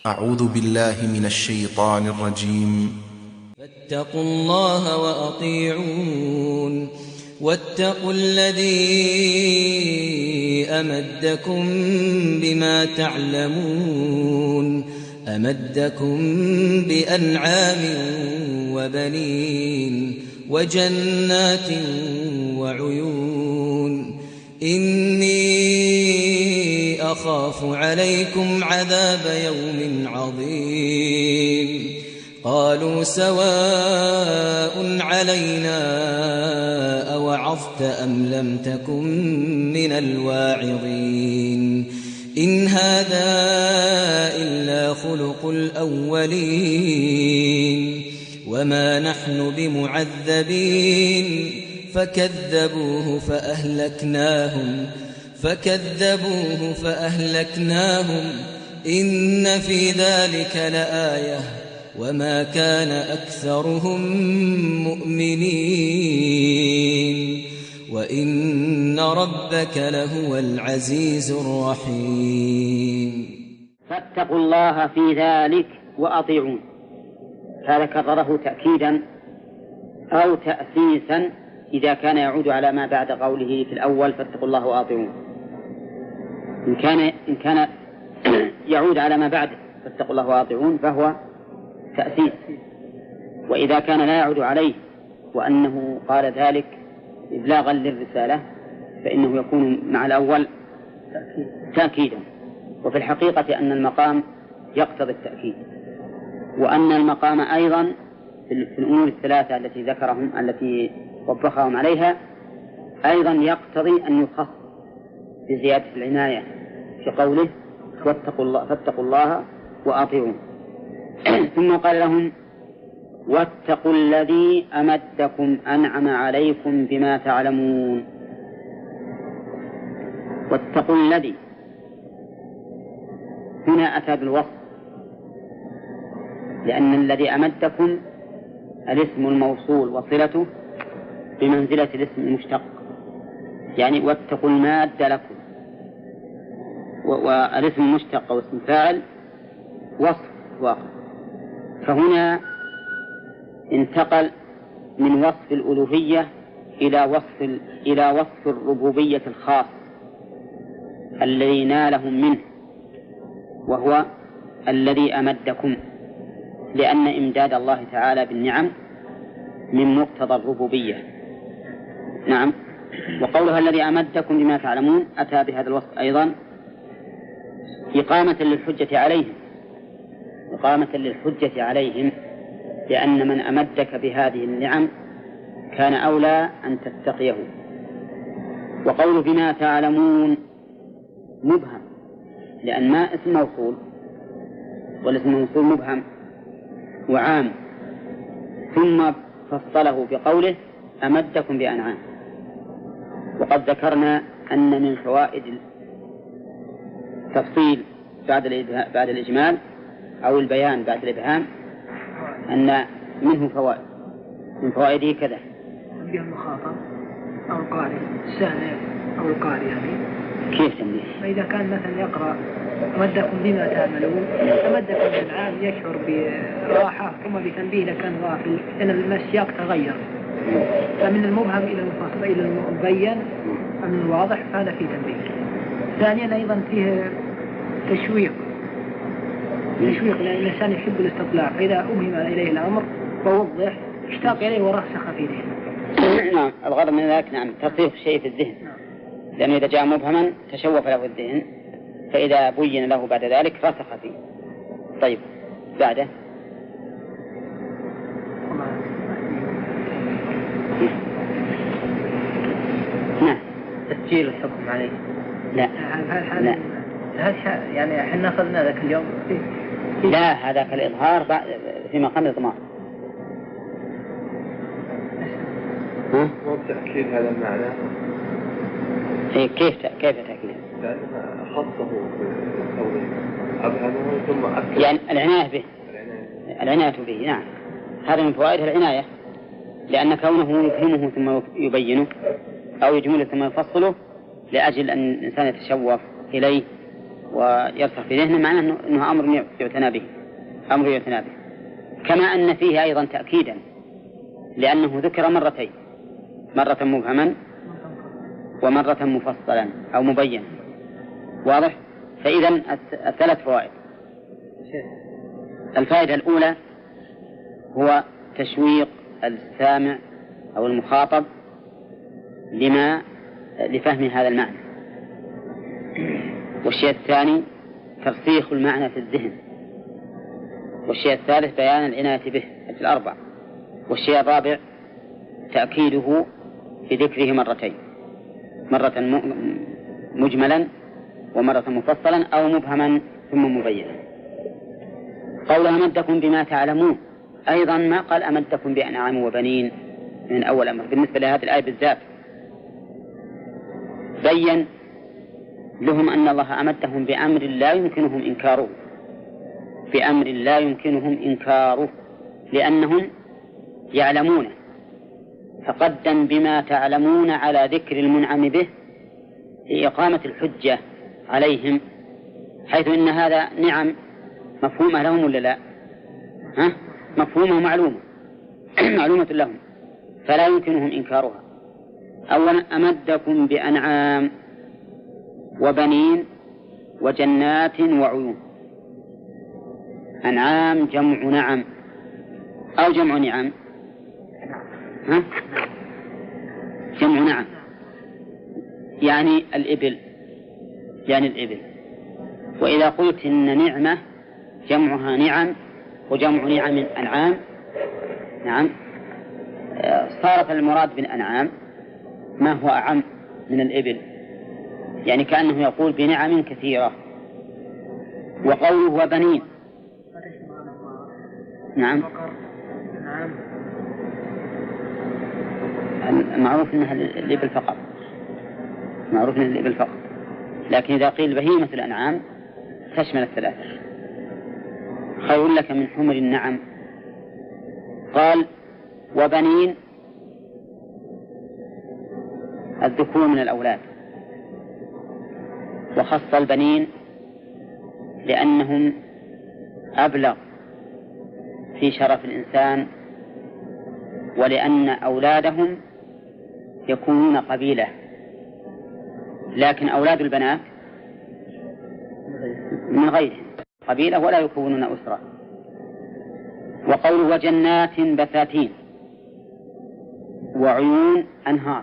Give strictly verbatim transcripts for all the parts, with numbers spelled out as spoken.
أعوذ بالله من الشيطان الرجيم. فاتقوا الله وأطيعون واتقوا الذي أمدكم بما تعلمون أمدكم بأنعام وبنين وجنات وعيون إني أخاف عليكم عذاب يوم عظيم قالوا سواء علينا أوعظت أم لم تكن من الواعظين إن هذا إلا خلق الأولين وما نحن بمعذبين فكذبوه فأهلكناهم فكذبوه فأهلكناهم إن في ذلك لآية وما كان أكثرهم مؤمنين وإن ربك لهو العزيز الرحيم. فاتقوا الله في ذلك وأطيعون، هذا كرره تأكيدا أو تأسيسا إذا كان يعود على ما بعد قوله في الأول فاتقوا الله وأطيعون. إن كان, إن كان يعود على ما بعد فاتقوا الله وأطيعون فهو تأسيس، وإذا كان لا يعود عليه وأنه قال ذلك إبلاغا للرسالة فإنه يكون مع الأول تأكيدا. وفي الحقيقة أن المقام يقتضي التأكيد، وأن المقام أيضا في الأمور الثلاثة التي ذكرهم التي وبخهم عليها أيضا يقتضي أن يخص بزيادة العناية في قوله واتقوا الله فاتقوا الله وأطيعون. ثم قال لهم واتقوا الذي أمدكم أنعم عليكم بما تعلمون. واتقوا الذي هنا أتى بالوصف، لأن الذي أمدكم الاسم الموصول وصلته بمنزلة الاسم المشتق، يعني واتقوا الماد لكم، والاسم المشتق واسم فاعل وصف واقع. فهنا انتقل من وصف الألوهية إلى وصف إلى وصف الربوبية الخاص الذي نالهم منه، وهو الذي أمدكم، لأن إمداد الله تعالى بالنعم من مقتضى الربوبية. نعم. وقولها الذي أمدكم بما تعلمون أتى بهذا الوصف أيضا إقامة للحجة عليهم إقامة للحجة عليهم لأن من أمدك بهذه النعم كان أولى أن تتقيه. وقول بما تعلمون مبهم، لأن ما اسم موصول، والاسم الموصول مبهم وعام، ثم فصله بقوله أمدكم بأنعام. وقد ذكرنا أن من فوائد التفصيل بعد بعد الإجمال أو البيان بعد الإبهام أن منه فوائد، من فوائده كذا: تنبيه المخاطب أو القارئ، السامع أو القارئ. يعني كيف تنبيه؟ فإذا كان مثلا يقرأ أمدكم بما تعملون، أمدكم بالعام يشعر براحة، ثم بتنبيه إذا كان غافل لأن السياق تغير، فمن المبهم إلى المخاطب إلى المبين من الواضح، فهذا فيه تنبيه. ثانيا أيضا فيه تشويق تشويق لأن الإنسان يحب الاستطلاع، فإذا أبهم إليه الأمر ووضح اشتاق إليه ورسخ في ذهنه. نعم، الغرض من ذلك نعم تصريف شيء في الذهن، لأنه إذا جاء مبهما تشوف له الذهن، فإذا بين له بعد ذلك رسخ فيه. طيب بعده نعم تسجيل الحكم عليه. لا لا هذا يعني احنا أخذنا ذاك اليوم فيه. لا هذاك الإظهار في مقام الإضمار. ها؟ والتأكيد هذا المعنى. إيه كيف كيف تأكيد؟ لأن خصه بالتوضيح أبهمه ثم أكد. يعني العناية به. العناية به نعم، هذا من فوائد العناية، لأن كونه يفهمه ثم يبينه أو يجمله ثم يفصله لأجل أن الإنسان يتشوف إليه ويرسخ في ذهنه معناه أنه, إنه أمر يعتنى به أمر يعتنى به. كما أن فيه أيضا تأكيدا لأنه ذكر مرتين، مرة مبهما ومرة مفصلا أو مبينا. واضح؟ فإذا الثلاث فوائد. الفائدة الأولى هو تشويق السامع أو المخاطب لما لفهم هذا المعنى. والشيء الثاني ترسيخ المعنى في الذهن. والشيء الثالث بيان العناية به في الأربع. والشيء الرابع تأكيده بذكره مرتين، مرة مجملا ومرة مفصلا أو مبهما ثم مبينا. قولها أمدكم بما تعلمون أيضا ما قال أمدكم بأنعام وبنين من أول أمر. بالنسبة لهذه الآية بالذات بين لهم أن الله أمدهم بأمر لا يمكنهم إنكاره، بأمر لا يمكنهم إنكاره لأنهم يعلمونه، فقدم بما تعلمون على ذكر المنعم به لإقامة الحجة عليهم، حيث إن هذا نعم مفهومة لهم ولا لا؟ ها؟ مفهومة ومعلومة معلومة لهم فلا يمكنهم إنكارها. أولا أمدكم بأنعام وبنين وجنات وعيون. أنعام جمع نعم أو جمع نعم؟ ها؟ جمع نعم يعني الإبل، يعني الإبل. وإذا قلت إن نعمة جمعها نعم وجمع نعم أنعام، نعم، صارت المراد بالأنعام ما هو أعم من الإبل، يعني كأنه يقول بنعم كثيرة. وقوله وبنين، نعم، معروف أنها الإبل فقط، معروف أنها الإبل فقط، لكن إذا قيل بهيمة الأنعام تشمل الثلاثة. خير لك من حمر النعم. قال وبنين الذكور من الأولاد، وخص البنين لأنهم أبلغ في شرف الإنسان، ولأن أولادهم يكونون قبيلة، لكن أولاد البنات من غيرهم قبيلة ولا يكونون أسرة. وقوله وجنات بساتين وعيون أنهار،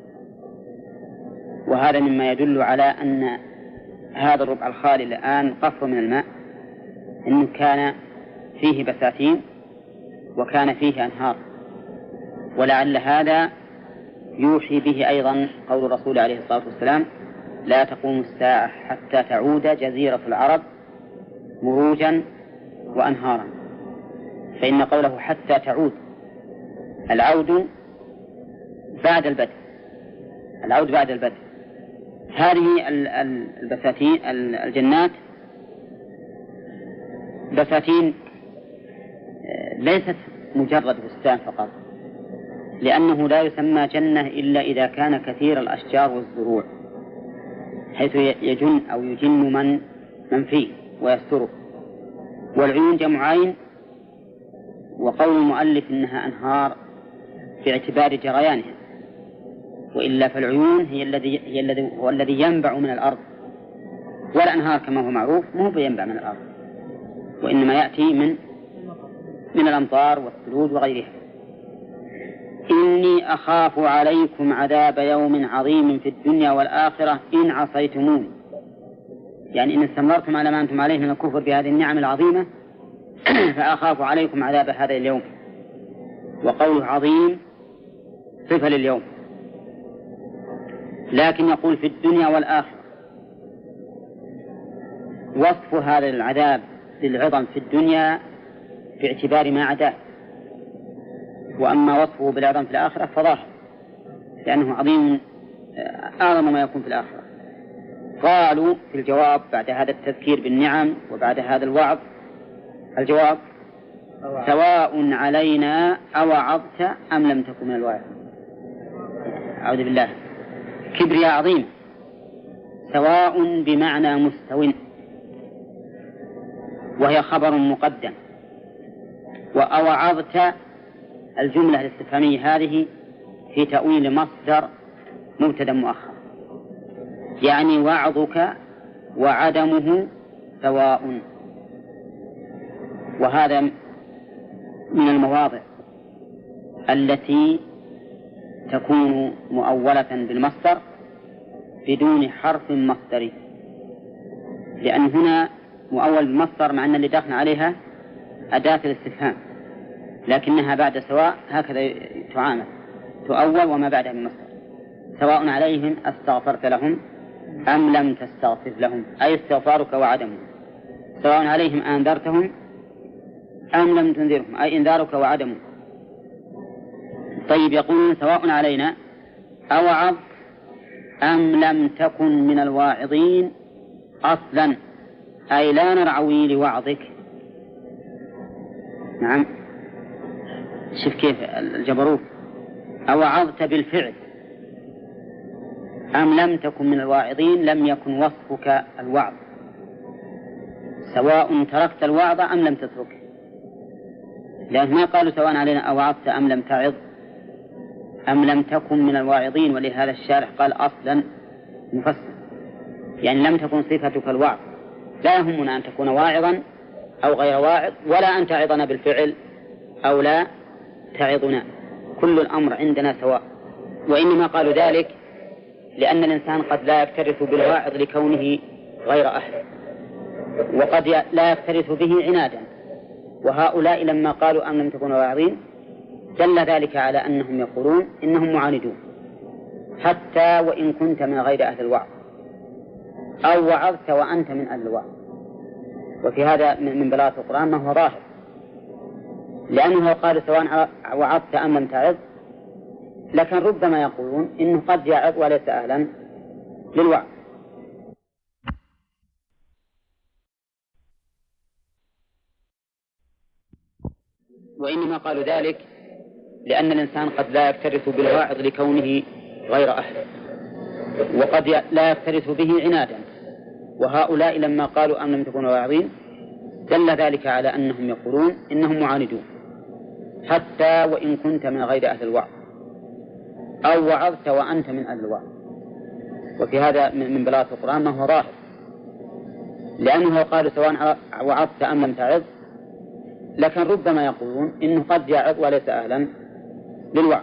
وهذا مما يدل على أن هذا الربع الخالي الآن قصر من الماء إنه كان فيه بساتين وكان فيه أنهار، ولعل هذا يوحي به أيضا قول الرسول عليه الصلاة والسلام لا تقوم الساعة حتى تعود جزيرة العرب مروجا وأنهارا، فإن قوله حتى تعود العود بعد البدء، العود بعد البدء. هذه البساتين الجنات بساتين ليست مجرد بستان فقط، لأنه لا يسمى جنة إلا إذا كان كثير الأشجار والزروع، حيث يجن أو يجن من من فيه ويستره. والعيون جمع عين، وقول المؤلف إنها أنهار باعتبار جريانها، وإلا فالعيون هي الذي هي الذي هو الذي ينبع من الأرض، والأنهار كما هو معروف مو بينبع من الأرض، وإنما يأتي من من الأمطار والثلوج وغيرها. إني أخاف عليكم عذاب يوم عظيم في الدنيا والآخرة إن عصيتموني، يعني إن استمرتم على ما أنتم عليه من الكفر بهذه النعم العظيمة فأخاف عليكم عذاب هذا اليوم. وقوله عظيم صفة لليوم، لكن يقول في الدنيا والآخرة. وصف هذا العذاب للعظم في الدنيا باعتبار ما عداه، وأما وصفه بالعظم في الآخرة فظاهر، لأنه عظيم أعظم ما يكون في الآخرة. قالوا في الجواب بعد هذا التذكير بالنعم وبعد هذا الوعظ، الجواب سواء علينا أوعظت أم لم تكن من الواعظين. أعوذ بالله، كبرياء عظيم، سواء بمعنى مستو وهي خبر مقدم. وأوعظت الجملة الاستفهامية هذه في تأويل مصدر مبتدأ مؤخر، يعني وعظك وعدمه سواء. وهذا من المواضع التي تكون مؤولة بالمصدر بدون حرف مصدري، لأن هنا مؤول بالمصدر مع أن اللي داخل عليها أداة الاستفهام، لكنها بعد سواء هكذا تعامل، تؤول وما بعدها من مصدر. سواء عليهم استغفرت لهم أم لم تستغفر لهم، أي استغفارك وعدمه. سواء عليهم أنذرتهم أم لم تنذرهم، أي إنذارك وعدمه. طيب، يقولون سواء علينا أوعظ أم لم تكن من الواعظين أصلا، أي لا نرعوي لوعظك. نعم، شوف كيف الجبروت. أوعظت بالفعل أم لم تكن من الواعظين، لم يكن وصفك الوعظ، سواء تركت الوعظ أم لم تتركه، لأن ما قالوا سواء علينا أوعظت أم لم تعظ أم لم تكن من الواعظين. ولهذا الشارح قال أصلا مفسر، يعني لم تكن صفتك الوعظ. لا يهمنا أن تكون واعظا أو غير واعظ، ولا أن تعظنا بالفعل أو لا تعظنا، كل الأمر عندنا سواء. وإنما قالوا ذلك لأن الإنسان قد لا يكترث بالواعظ لكونه غير أهل، وقد لا يكترث به عنادا. وهؤلاء لما قالوا أم لم تكونوا واعظين دل ذلك على أنهم يقولون إنهم معاندون، حتى وإن كنت من غير أهل الوعظ، أو وعظت وأنت من أهل الوعظ. وفي هذا من بلاغة القرآن ما هو ظاهر، لأنه قال سواء وعظت أم لم تعظ، لكن ربما يقولون إنه قد يعظ وليس أهلا للوعظ. وإنما قالوا ذلك لأن الإنسان قد لا يكترث بالواعظ لكونه غير أهل، وقد لا يكترث به عنادا. وهؤلاء لما قالوا أم لم تكونوا واعظين دل ذلك على أنهم يقولون إنهم معاندون، حتى وإن كنت من غير أهل الوعظ، أو وعظت وأنت من أهل الوعظ. وفي هذا من بلاغة القرآن ما هو ظاهر، لأنه قال سواء وعظت أم لم تعظ، لكن ربما يقولون إنه قد يعظ وليس أهلا للوعظ.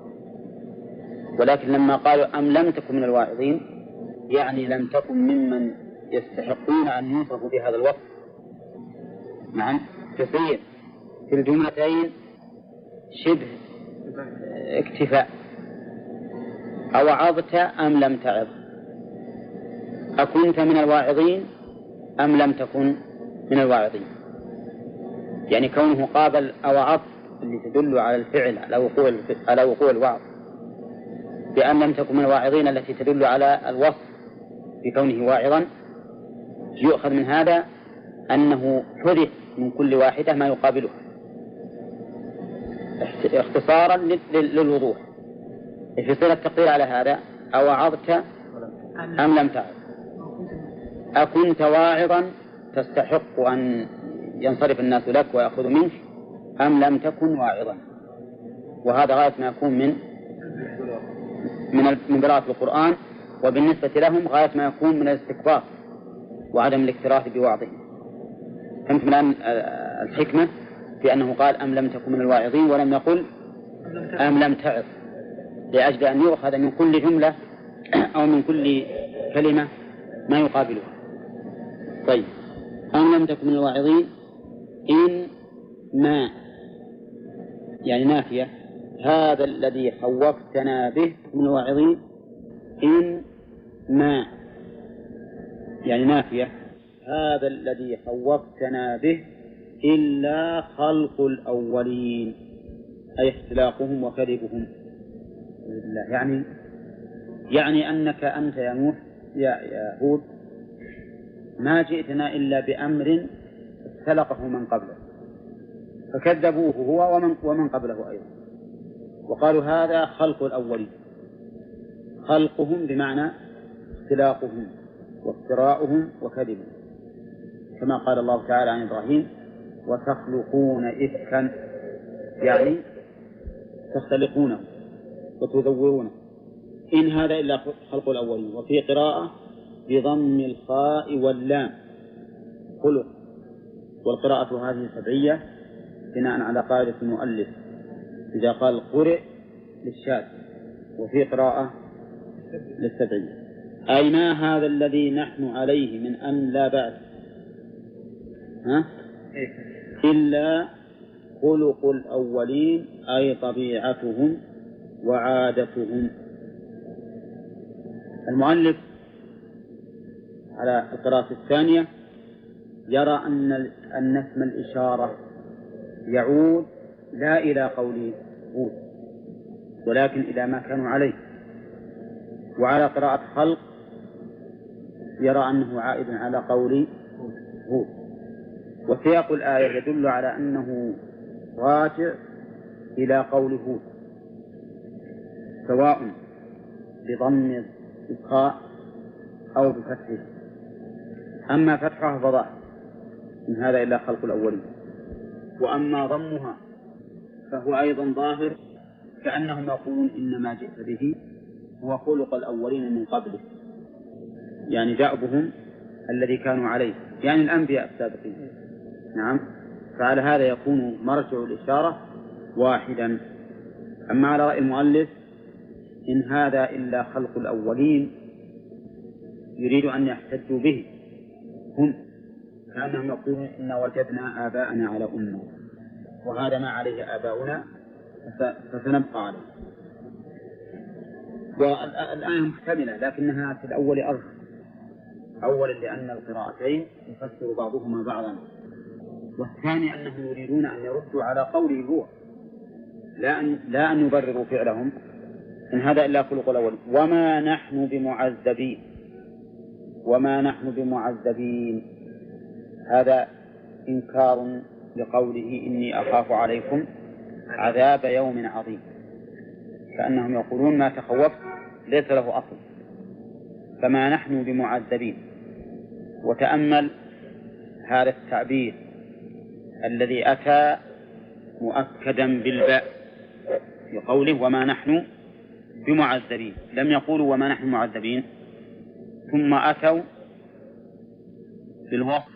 ولكن لما قالوا أم لم تكن من الواعظين، يعني لم تكن ممن يستحقون أن يوصفوا بهذا الوصف. نعم، تصير في الجملتين شبه اكتفاء. أوعظت أم لم تعظ، أكنت من الواعظين أم لم تكن من الواعظين. يعني كونه قابل أوعظت اللي تدل على الفعل على وقوع على وقوع الوعظ، بأن لم تكن من الواعظين التي تدل على الوصف بكونه واعظا، يؤخذ من هذا أنه حدث من كل واحدة ما يقابله اختصارا للوضوح. في صيغة التقدير على هذا أوعظت أم لم تعظ، أكنت واعظا تستحق أن ينصرف الناس لك ويأخذوا منك، أم لم تكن واعظا. وهذا غاية ما يكون من من من قراءة القرآن، وبالنسبة لهم غاية ما يكون من الاستكبار وعدم الاكتراث بوعظهم. فهمت من الآن الحكمة في أنه قال أم لم تكن من الواعظين ولم يقل أم لم تعظ، لأجل أن يؤخذ من كل جملة أو من كل كلمة ما يقابلها. طيب، أم لم تكن من الواعظين إن ما يعني نافية، هذا الذي خوفتنا به من الواعظين، إن ما يعني نافية، هذا الذي خوفتنا به إلا خلق الأولين، أي اختلاقهم وكذبهم. يعني يعني أنك أنت يا نوح يا, يا هود ما جئتنا إلا بأمر اختلقه من قبله، فكذبوه هو ومن, ومن قبله أيضا، وقالوا هذا خلق الأولين. خلقهم بمعنى اختلاقهم وافتراؤهم وكذبهم. كما قال الله تعالى عن إبراهيم وتخلقون إفكا، يعني تختلقونه وتذورونه. إن هذا إلا خلق الأولين. وفي قراءة بضم الخاء واللام خلق، والقراءة هذه سبعية بناء على قاعدة المؤلف إذا قال قرئ للشاذ، وفي قراءة للسبعية. أي ما هذا الذي نحن عليه من أن لا بعث ها؟ إلا خلق الأولين، أي طبيعتهم وعادتهم. المؤلف على القراءة الثانية يرى أن أن اسم الإشارة يعود لا إلى قول هود ولكن إلى ما كانوا عليه. وعلى قراءة خلق يرى أنه عائد على قول هود. وسياق الآية يدل على أنه راجع إلى قول هود سواء بضم الخاء أو بفتحه. أما فتحها فظاهر إن هذا إلا خلق الأولين، وأما ضمها فهو أيضا ظاهر، كأنهم يقولون إنما جئت به هو خلق الأولين من قبله، يعني دأبهم الذي كانوا عليه، يعني الأنبياء السابقين. نعم، فعلى هذا يكون مرجع الإشارة واحدا. أما على رأي المؤلف إن هذا إلا خلق الأولين يريد أن يحتجوا به هم، كأنهم يقولون إن وجدنا آباءنا على أمة وهذا ما عليه آباؤنا فسنبقى عليه. والآية محتملة لكنها في الأول أرجح، أولا لأن القراءتين يفسر بعضهما بعضا، والثاني أنهم يريدون أن يردوا على قوله هو، لا أن, لا أن يبرروا فعلهم إن هذا إلا خلق الأول. وما نحن بمعذبين، وما نحن بمعذبين هذا إنكار لقوله إني أخاف عليكم عذاب يوم عظيم، كأنهم يقولون ما تخوفت ليس له أصل، فما نحن بمعذبين. وتأمل هذا التعبير الذي أتى مؤكدا بالباء في قوله وما نحن بمعذبين، لم يقولوا وما نحن معذبين ثم أتوا بالوصف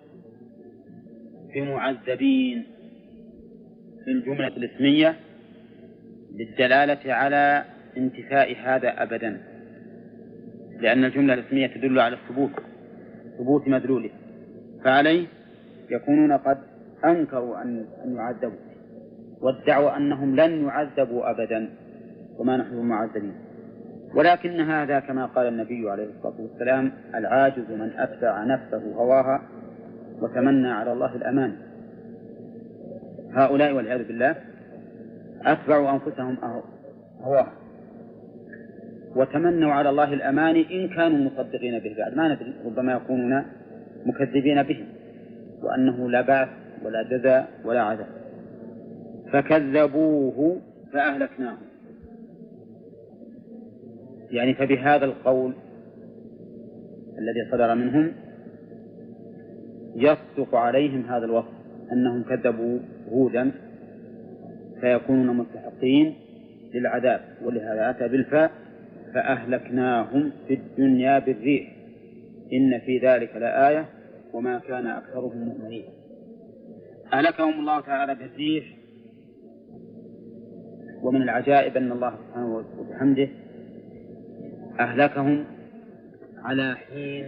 بمعذبين في الجملة الاسمية للدلالة على انتفاء هذا أبدا، لأن الجملة الاسمية تدل على الثبوت ثبوت مدلوله، فعليه يكونون قد أنكروا أن يعذبوا وادعوا أنهم لن يعذبوا أبدا وما نحن معذبين. ولكن هذا كما قال النبي عليه الصلاة والسلام العاجز من أتبع نفسه هواها وتمنى على الله الأمان. هؤلاء والعياذ بالله أتبعوا أنفسهم هواها وتمنوا على الله الأمان إن كانوا مصدقين به، بعد ما ندري ربما يكونون مكذبين به وأنه لا بعث ولا جزاء ولا عذاب. فكذبوه فأهلكناهم، يعني فبهذا القول الذي صدر منهم يصدق عليهم هذا الوصف أنهم كذبوا هودا فيكونون مستحقين للعذاب، ولهذا أتى بالفاء فأهلكناهم في الدنيا بالريح إن في ذلك لآية وما كان أكثرهم مؤمنين. أهلكهم الله تعالى بالريح. ومن العجائب أن الله سبحانه وبحمده أهلكهم على حين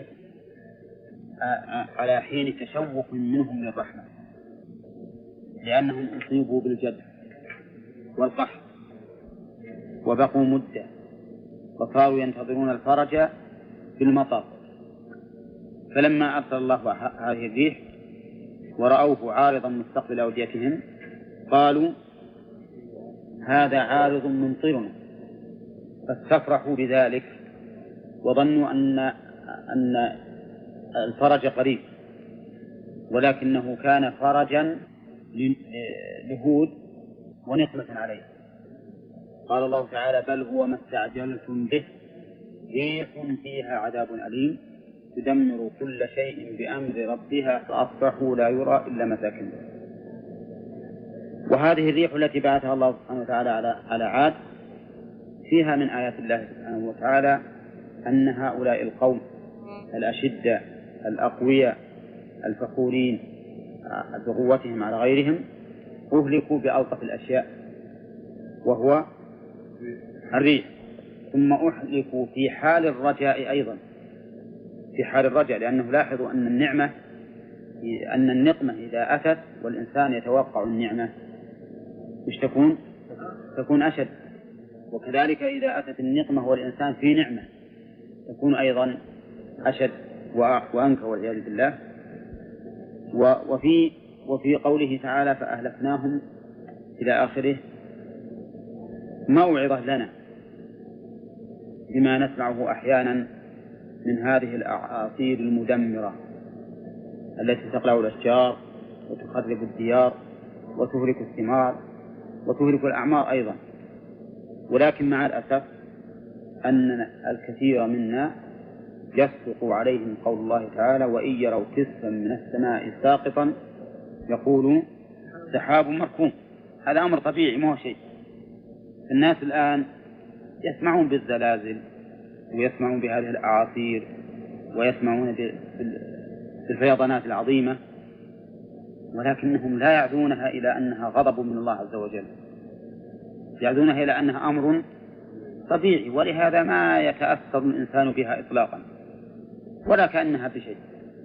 على حين تشوق منهم للرحمة، لأنهم أصيبوا بالجد والقحط وبقوا مدة وصاروا ينتظرون الفرج بالمطر، فلما أرسل الله هذه الريح ورأوه عارضا مستقبل أوديتهم قالوا هذا عارض ممطرنا، فاستفرحوا بذلك وظنوا أن أن الفرج قريب، ولكنه كان فرجا لهود ونقمة عليه. قال الله تعالى بل هو ما استعجلتم به ريح فيها عذاب أليم تدمر كل شيء بأمر ربها فأصبحوا لا يرى إلا مساكنهم. وهذه الريح التي بعثها الله سبحانه وتعالى على على عاد فيها من آيات الله سبحانه وتعالى أن هؤلاء القوم الأشداء الأقوياء الفخورين بقوتهم على غيرهم أهلكوا بألطف الأشياء وهو الريح، ثم أهلكوا في حال الرجاء أيضا، في حال الرجاء، لأنه لاحظوا أن النعمة أن النقمة إذا أتت والإنسان يتوقع النعمة مش تكون تكون أشد، وكذلك إذا أتت النقمة والإنسان في نعمة تكون أيضا أشد وأنكى والعياذ بالله. وفي وفي قوله تعالى فأهلكناهم إلى آخره موعظة لنا بما نسمعه أحيانا من هذه الأعاصير المدمرة التي تقلع الأشجار وتخرب الديار وتهلك الثمار وتهلك الأعمار أيضا. ولكن مع الأسف أن الكثير منا يصدق عليهم قول الله تعالى وإن يروا كسفا من السماء ساقطا يقولوا سحاب مركوم. هذا أمر طبيعي ما هو شيء. الناس الآن يسمعون بالزلازل ويسمعون بهذه الأعاصير ويسمعون بالفيضانات العظيمة، ولكنهم لا يعدونها إلى أنها غضب من الله عز وجل، يعدونها إلى أنها أمر طبيعي، ولهذا ما يتأثر الإنسان بها إطلاقا ولا كأنها بشيء.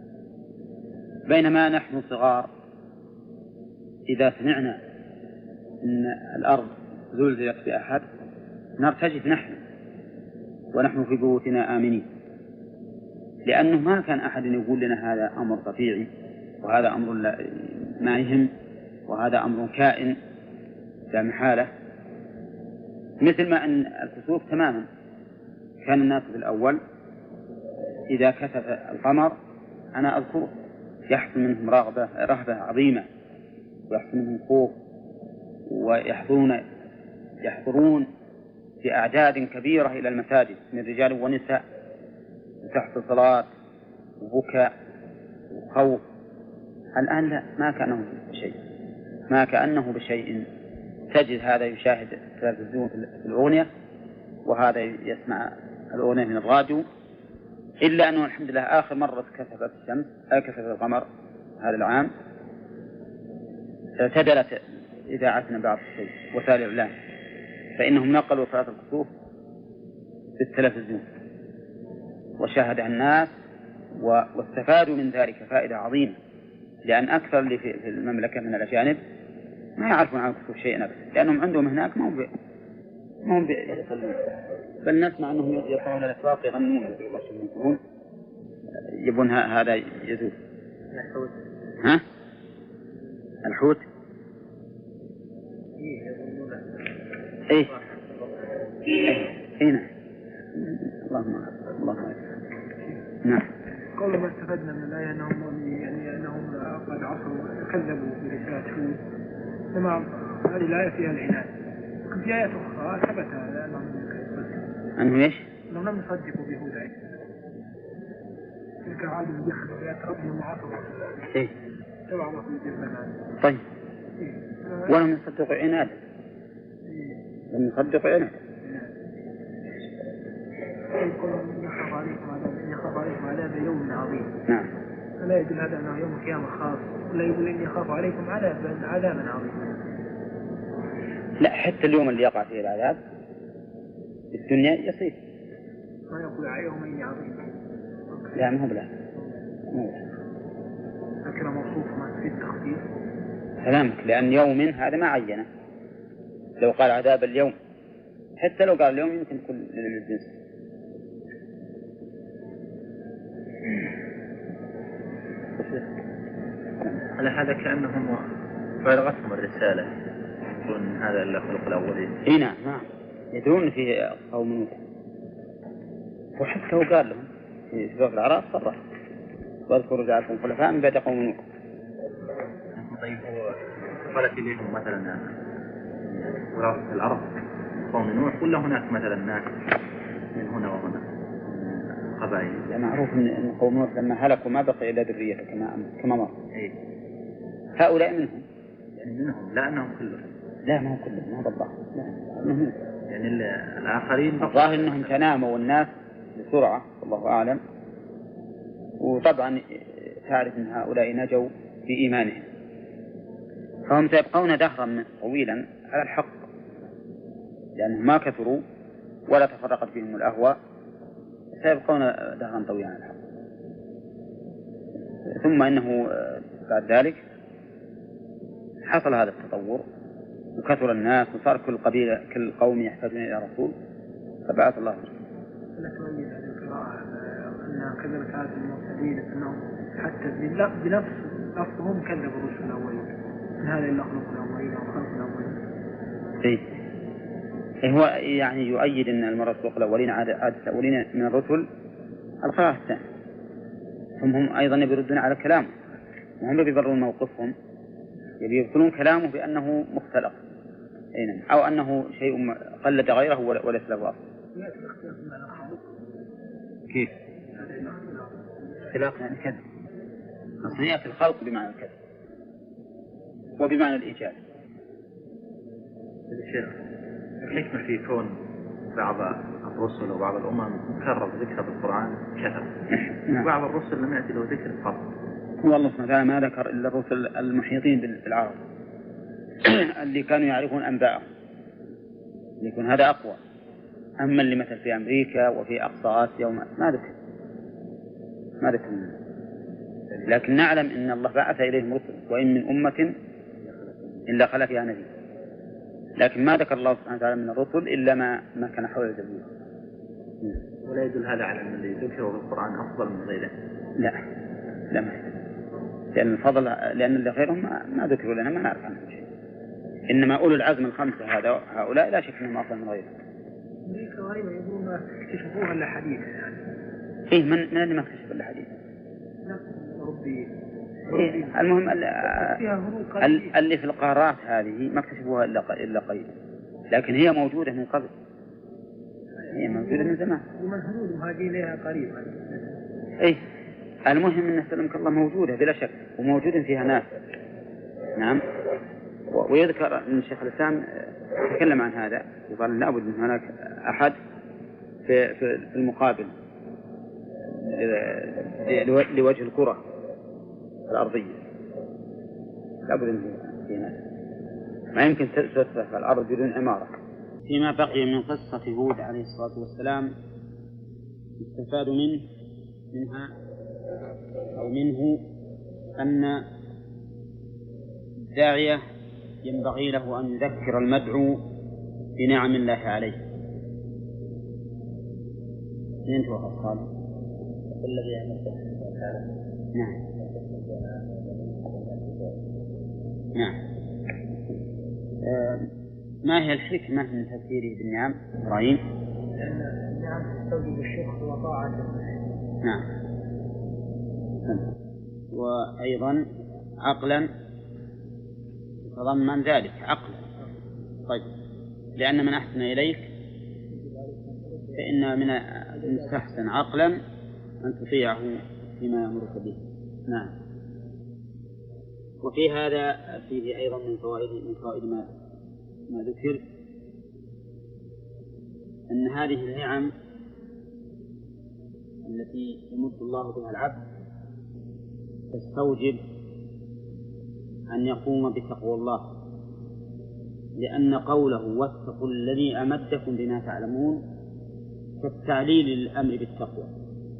بينما نحن صغار إذا سمعنا أن الأرض زلزلت بأحد نرتجف نحن ونحن في بيوتنا آمنين، لأنه ما كان أحد يقول لنا هذا أمر طبيعي وهذا أمر ما يهم وهذا أمر كائن لا محالة. مثل ما أن الكسوف تماما كان الناس في الأول إذا كسف القمر أنا أذكر يحصل منهم رغبة رهبة عظيمة ويحصل منهم خوف ويحضرون يحضرون بأعداد كبيرة إلى المساجد من رجال ونساء وتحصل صلاة وبكاء وخوف. الآن لا، ما كأنه بشيء ما كأنه بشيء. تجد هذا يشاهد التلفزيون في الأغنية وهذا يسمع الأغنية من الراديو، إلا أنه الحمد لله آخر مرة كسفت الشمس أو كسفت القمر هذا العام اعتدلت إذاعتنا بعض الشيء وسائل الإعلام، فإنهم نقلوا صلاة الكسوف في التلفزيون وشاهدها الناس واستفادوا من ذلك فائدة عظيمة، لأن أكثر اللي في المملكة من الأجانب ما يعرفون عن الكسوف شيئا أبدا، لأنهم عندهم هناك ما هم ما هم يصلون، بل نسمع أنهم يطلعون الأسواق يغنون يقولون يبون هذا يزول. ها؟ الحوت؟ إيه إيه نعم. اللهم اللهم نعم. كل ما استفدنا من الآية أنهم يعني أنهم قد عصوا كذبوا برسالة هود. تمام. هذه الآية فيها العناد. لكن في آيات أخرى ثبت أنهم يصدقوا. أنهم إيش؟ أنهم لم يصدقوا بهود. تلك عاد الجحر آيات ربهم عصوا. إيه. تبع الله في الجنة. طيب. ولم يصدقوا عناد. لم يصدقوا عناد. يخاف عليكم عذاب يخاف عليكم عذاب يوم عظيم. نعم. لا يدل هذا أنه يوم القيامة خاص، ولا يقول إني يخاف عليكم عذابا عذابا عظيما. لا، حتى اليوم اللي يقع فيه العذاب في الدنيا يصير. ما يقول عليهم إني عظيم. لا ما هو بلا. لكن موصوف ما في التخفيف. كلامك، لأن يوم هذا ما عينه. لو قال عذاب اليوم، حتى لو قال اليوم يمكن كل للجنس. على هذا كأنهم بلغتهم الرسالة يقولون هذا إلا خلق الأولين. إيه نعم نعم يدرون في قوم نوح، وحتى هو قال لهم في سورة الأعراف صرح واذكروا جعلكم خلفاء من بعد قوم نوح. طيب قالت إليهم مثلا وراثة الأرض قوم نوح ولا هناك مثلا ناس من هنا وهنا القبائل. معروف أن قوم نوح لما هلكوا ما بقي إلا ذرية كما كما مر. إيه. هؤلاء منهم. يعني منهم لا أنهم كلهم. لا ما هم كلهم ما بالله. لا. يعني الآخرين الظاهر أنهم تناموا والناس بسرعة والله أعلم. وطبعا تعرف أن هؤلاء نجوا في إيمانهم، فهم سيبقون دهرا طويلا على الحق لأنهم ما كثروا ولا تفرقت فيهم الأهواء، سيبقون دهرا طويلا على الحق. ثم إنه بعد ذلك حصل هذا التطور وكثر الناس وصار كل قبيلة كل قوم يحتاجون إلى رسول فبعث الله رسول. أن كذبت هذه المرسلين أنهم حتى بنفس لفظهم كذبوا الرسل الأولين، إن هذا إلا خلق الأولين أو خلق الأولين. إيه هو يعني يؤيد أن المرسل الأولين عادة الأولين من الرسل الخلاص الثاني، ثم هم أيضا يردون على كلامه وهم يبررون موقفهم، يبطلون كلامه بأنه مختلق أو أنه شيء قلد غيره وليس له أصل. كيف؟ اختلاف يعني كذب، أصليات الخلق بمعنى الكذب وبمعنى الإيجاد. الشيخ الحكمة في كون بعض الرسل وبعض الأمم كرر ذكر بالقرآن كثر، وبعض الرسل لم يأتي له ذكر قط. والله سبحانه وتعالى ما ذكر إلا الرسل المحيطين بالعرب اللي كانوا يعرفون أنباءهم، يكون هذا أقوى. أما اللي مثل في أمريكا وفي أقصى آسيا ما ذكر ما ذكر منه. لكن نعلم أن الله بعث إليهم رسل وإن من أمة إلا خلا فيها نبي، لكن ما ذكر الله سبحانه وتعالى من الرسل إلا ما ما كان حول الجميع. ولا يدل هذا على أن الذي ذكره في القرآن أفضل من غيره؟ لا لا ما لأن الفضل لأن اللي غيرهم ما, ما ذكروا لنا ما نعرف عنهم شيء، إنما أولو العزم الخمسة هذا هؤلاء لا شك أنهم أفضل من غيرهم. أمريكا غريبة يقولون ما اكتشفوها إلا حديثا يعني. إيه من من اللي ما اكتشف إلا حديثا؟ ربي. إيه المهم اللي في القارات هذه ما اكتشفوها إلا إلا قليل، لكن هي موجودة من قبل، هي موجودة من زمان. ومن حدود مهاجين لها قريب. إيه المهم أن سلمك الله موجودة بلا شك وموجود فيها ناس. نعم. ويذكر أن الشيخ الإسلام تكلم عن هذا وقال لابد من هناك أحد في في المقابل لوجه الكرة الأرضية، لابد من في ناس، ما يمكن تسرح الأرض بدون عمارة. فيما بقي من قصة هود عليه الصلاة والسلام يستفاد منه منها أو منه أن الداعية ينبغي له أن يذكر المدعو بنعم الله عليه. انتهى الصالح الذي يعمل. نعم نعم. آه ما هي الحكمة من تفسيره بالنعم إبراهيم؟ النعم تستوجب الشكر وطاعة. نعم. وأيضا عقلا يتضمن ذلك عقلا. طيب لأن من أحسن إليك فإن من المستحسن عقلا أن تطيعه فيما يأمرك به. نعم. وفي هذا فيه أيضا من فوائد من فوائد ما ما ذكر أن هذه النعم التي يمد الله بها العبد تستوجب أن يقوم بتقوى الله، لأن قوله واتقوا الذي أمدكم بما تعلمون كالتعليل للأمر بالتقوى،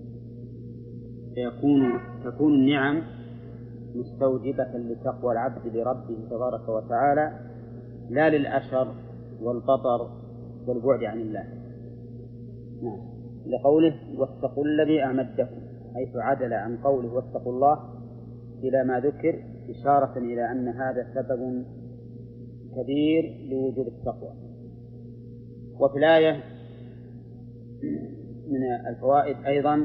فيكون تكون النعم مستوجبة لتقوى العبد لربه تبارك وتعالى لا للأشر والبطر والبعد عن الله. نعم. لقوله واتقوا الذي أمدكم، حيث عدل عن قوله واتقوا الله إلى ما ذكر إشارة إلى أن هذا سبب كبير لوجود التقوى. وفي الآية من الفوائد أيضا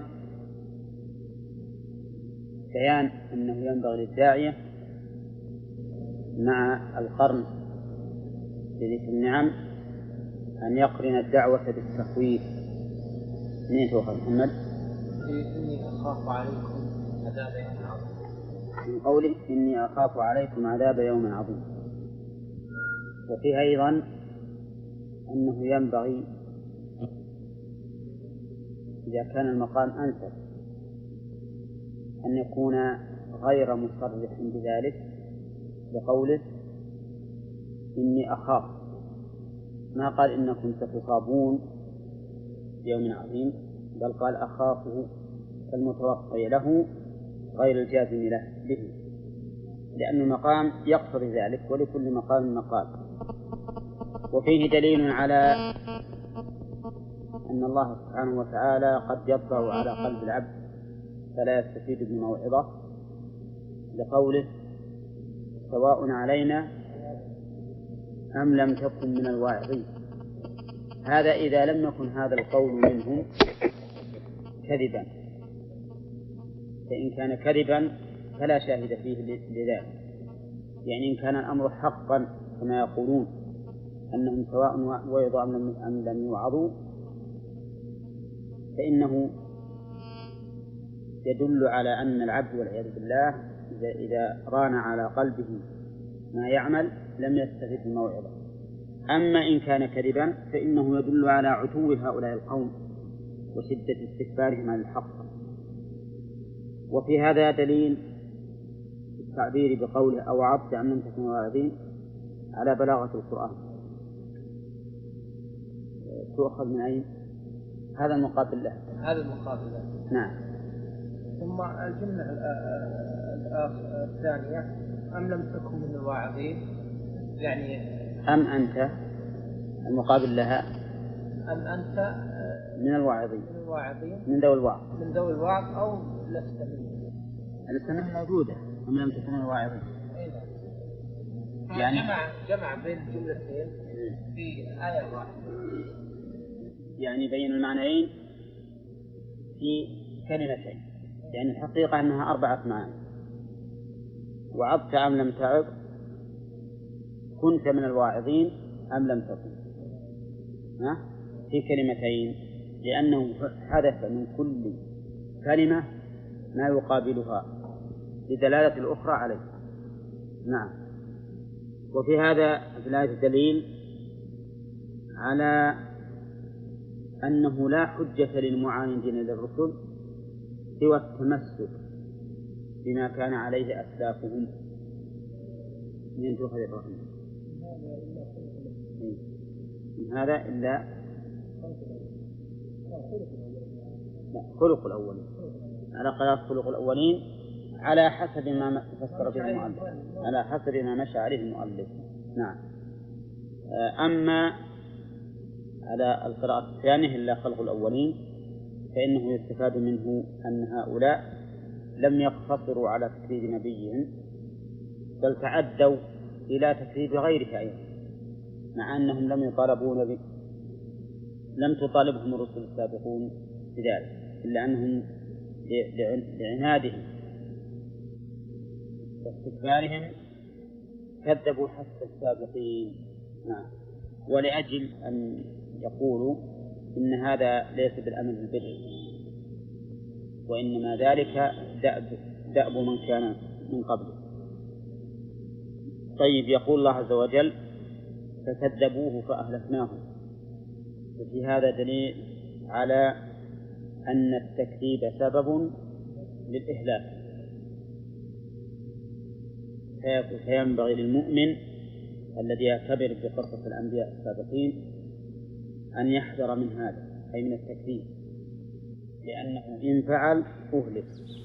بيان أنه ينبغي للداعية مع القرن بذكر النعم أن يقرن الدعوة بالتخويف. من توقع محمد؟ إني أخاف عليكم عذاب يوم عظيم. من قوله إني أخاف عليكم عذاب يوم عظيم. وفيها أيضا أنه ينبغي إذا كان المقام أنسب أن يكون غير مصرح بذلك بقوله إني أخاف، ما قال إنكم ستصابون يوم عظيم، بل قال أخافه المتوقع له غير الجازم له به، لأن المقام يقتضي ذلك ولكل مقام مقال. وفيه دليل على أن الله سبحانه وتعالى قد يطبع على قلب العبد فلا يستفيد بموعظة، لقوله سواء علينا أم لم تكن من الواعظين. هذا إذا لم يكن هذا القول منهم كذبا، فإن كان كذبا فلا شاهد فيه لذلك. يعني إن كان الأمر حقا كما يقولون أنهم سواء وعظوا أم لم يوعظوا، فإنه يدل على أن العبد والعياذ بالله إذا, إذا ران على قلبه ما يعمل لم يستفد الموعظة. أما إن كان كذبا فإنه يدل على عتو هؤلاء القوم وشدة استكبارهم عن الحق. وفي هذا دليل التعبير بقوله أوعظت أم لم تكن واعظين على بلاغة القرآن. تؤخذ من أين؟ هذا المقابل له. هذا المقابل له. نعم. ثم الجملة الثانية أم لم تكن من الواعظين، يعني أم أنت المقابل لها أم أنت من الواعظين من الواعظين من ذوي الوعظ من ذوي الوعظ أو لست منه. لست منه موجودة أم لم تكن من الواعظين. يعني جمع جمع بين الجملتين في آية واحدة، يعني بين المعنيين في كلمتين. يعني الحقيقة أنها أربعة معاني. وعظت أم لم تعظ، كنت من الواعظين أم لم تكن، في كلمتين، لأنه حدث من كل كلمة ما يقابلها لدلالة الأخرى عليه. نعم. وفي هذا في الآية دليل على أنه لا حجة للمعاندين للرسل سوى التمسك بما كان عليه أسلافهم من جهد الرحمة. من هذا إلا خلق الأولين، على قياس خلق الأولين على حسب ما فسر به المؤلف، على حسب ما مشى عليه المؤلف. نعم. أما على القراءة الثانية إلا خلق الأولين فإنه يستفاد منه أن هؤلاء لم يقتصروا على تكذيب نبيهم، بل تعدوا إلى تكذيب غيره أيضا، مع أنهم لم يطالبون به، لم تطالبهم الرسل السابقون بذلك، إلا أنهم لعنادهم واستكبارهم كذبوا حتى السابقين. نعم. ولأجل أن يقولوا إن هذا ليس بالأمر بالبر، وإنما ذلك دأب, دأب من كان من قبله. طيب، يقول الله عز وجل فكذبوه فأهلكناهم. وفي هذا دليل على أن التكذيب سبب للإهلاك، فينبغي للمؤمن الذي يعتبر بقصص الأنبياء السابقين أن يحذر من هذا، أي من التكذيب، لأنه إن فعل أهلك.